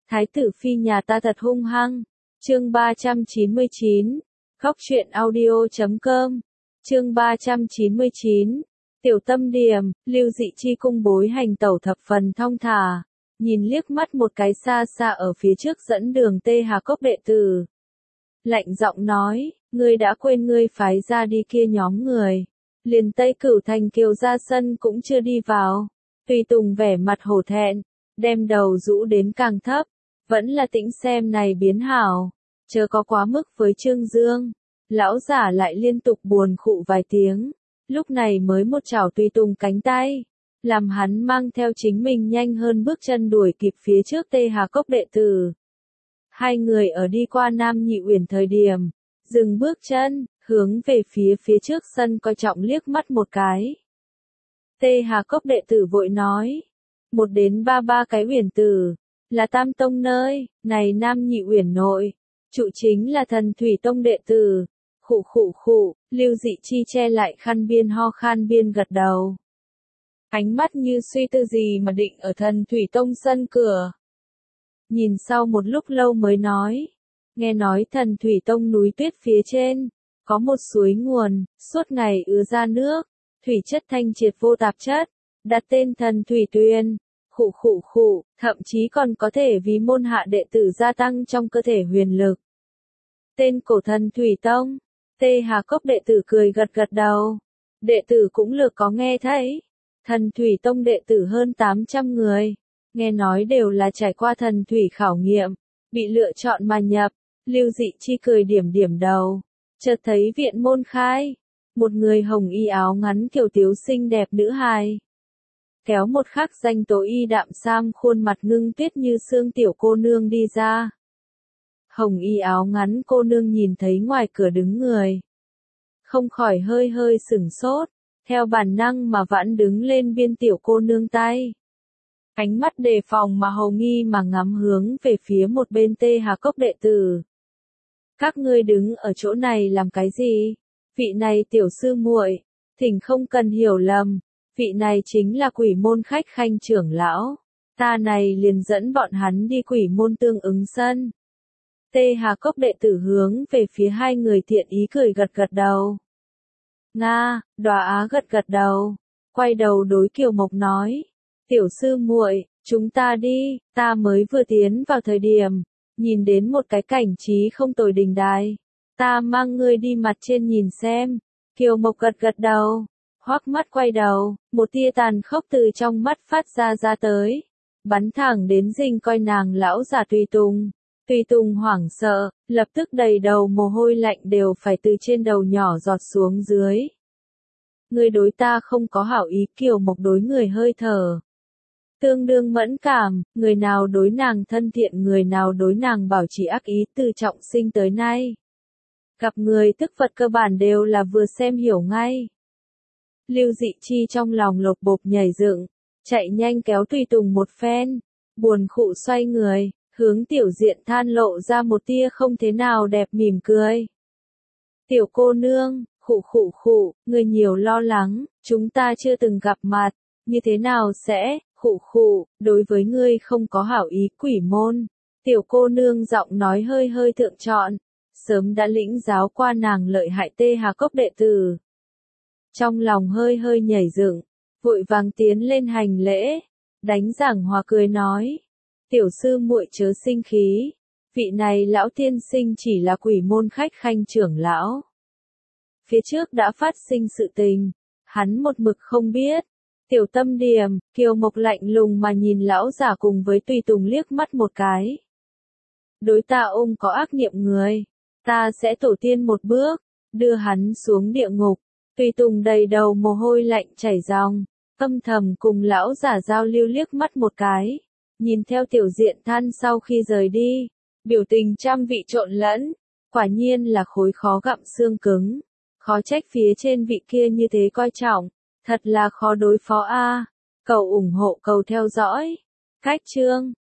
Thái tử phi nhà ta thật hung hăng. Chương 399. Góc truyện audio.com. Chương 399. Tiểu Tâm Điềm, Lưu Dị Chi cung bối hành tẩu thập phần thong thả, nhìn liếc mắt một cái xa xa ở phía trước dẫn đường Tê Hà Cốc đệ tử. Lạnh giọng nói, ngươi đã quên ngươi phái ra đi kia nhóm người. Liền Tây Cửu Thành Kiều ra sân cũng chưa đi vào. Tùy Tùng vẻ mặt hổ thẹn, đem đầu rũ đến càng thấp, vẫn là tĩnh xem này biến hảo, chớ có quá mức với Trương Dương. Lão giả lại liên tục buồn khụ vài tiếng, lúc này mới một chảo Tùy Tùng cánh tay, làm hắn mang theo chính mình nhanh hơn bước chân đuổi kịp phía trước Tê Hà Cốc đệ tử. Hai người ở đi qua Nam Nhị Uyển thời điểm, dừng bước chân, hướng về phía trước sân coi trọng liếc mắt một cái. Tê Hà Cốc đệ tử vội nói, 1 đến 3 cái uyển tử, là Tam Tông nơi, này Nam Nhị Uyển nội, trụ chính là Thần Thủy Tông đệ tử. Khụ, Lưu Dị Chi che lại khăn biên ho khan biên gật đầu. Ánh mắt như suy tư gì mà định ở Thần Thủy Tông sân cửa. Nhìn sau một lúc lâu mới nói, nghe nói Thần Thủy Tông núi tuyết phía trên, có một suối nguồn, suốt ngày ứa ra nước, thủy chất thanh triệt vô tạp chất, đặt tên Thần Thủy Tuyền. Khụ, thậm chí còn có thể vì môn hạ đệ tử gia tăng trong cơ thể huyền lực. Tên cổ Thần Thủy Tông. Tê Hà Cốc đệ tử cười gật đầu. Đệ tử cũng lược có nghe thấy. Thần Thủy Tông đệ tử hơn 800 người. Nghe nói đều là trải qua thần thủy khảo nghiệm, bị lựa chọn mà nhập. Lưu Dị Chi cười điểm đầu. Chợt thấy viện môn khai. Một người hồng y áo ngắn kiều tiếu xinh đẹp nữ hài. Kéo một khắc danh tố y đạm sam khuôn mặt ngưng tuyết như xương tiểu cô nương đi ra. Hồng y áo ngắn cô nương nhìn thấy ngoài cửa đứng người. Không khỏi hơi sửng sốt, theo bản năng mà vãn đứng lên biên tiểu cô nương tay. Ánh mắt đề phòng mà hầu nghi mà ngắm hướng về phía một bên Tê Hà Cốc đệ tử. Các ngươi đứng ở chỗ này làm cái gì? Vị này tiểu sư muội, thỉnh không cần hiểu lầm, vị này chính là Quỷ Môn khách khanh trưởng lão. Ta này liền dẫn bọn hắn đi Quỷ Môn tương ứng sân. Tê Hà Cốc đệ tử hướng về phía hai người thiện ý cười gật đầu. Nga, Đóa Á gật đầu, quay đầu đối Kiều Mộc nói, tiểu sư muội, chúng ta đi. Ta mới vừa tiến vào thời điểm, nhìn đến một cái cảnh trí không tồi đình đài, ta mang ngươi đi mặt trên nhìn xem. Kiều Mộc gật đầu, hoắc mắt quay đầu, một tia tàn khốc từ trong mắt phát ra tới, bắn thẳng đến dinh coi nàng lão giả Tùy Tùng. Tùy Tùng hoảng sợ, lập tức đầy đầu mồ hôi lạnh đều phải từ trên đầu nhỏ giọt xuống dưới. Người đối ta không có hảo ý. Kiều Mộc đối người hơi thở tương đương mẫn cảm, người nào đối nàng thân thiện người nào đối nàng bảo trì ác ý từ trọng sinh tới nay. Gặp người tức vật cơ bản đều là vừa xem hiểu ngay. Lưu Dị Chi trong lòng lột bột nhảy dựng, chạy nhanh kéo Tùy Tùng một phen, buồn khụ xoay người, hướng Tiểu Diện Than lộ ra một tia không thế nào đẹp mỉm cười. Tiểu cô nương, khụ, người nhiều lo lắng, chúng ta chưa từng gặp mặt, như thế nào sẽ, khụ, đối với ngươi không có hảo ý. Quỷ Môn. Tiểu cô nương giọng nói hơi thượng trọn, sớm đã lĩnh giáo qua nàng lợi hại Tê Hà Cốc đệ tử. Trong lòng hơi nhảy dựng, vội vàng tiến lên hành lễ, đánh giảng hòa cười nói, tiểu sư muội chớ sinh khí, vị này lão tiên sinh chỉ là Quỷ Môn khách khanh trưởng lão. Phía trước đã phát sinh sự tình, hắn một mực không biết. Tiểu Tâm Điềm, Kiều Mộc lạnh lùng mà nhìn lão giả cùng với Tùy Tùng liếc mắt một cái. Đối ta ôm có ác niệm người, ta sẽ tổ tiên một bước, đưa hắn xuống địa ngục. Tùy Tùng đầy đầu mồ hôi lạnh chảy ròng, âm thầm cùng lão giả giao lưu liếc mắt một cái, nhìn theo Tiểu Diện Than sau khi rời đi, biểu tình trăm vị trộn lẫn, quả nhiên là khối khó gặm xương cứng, khó trách phía trên vị kia như thế coi trọng, thật là khó đối phó a. Cầu ủng hộ cầu theo dõi. Cách chương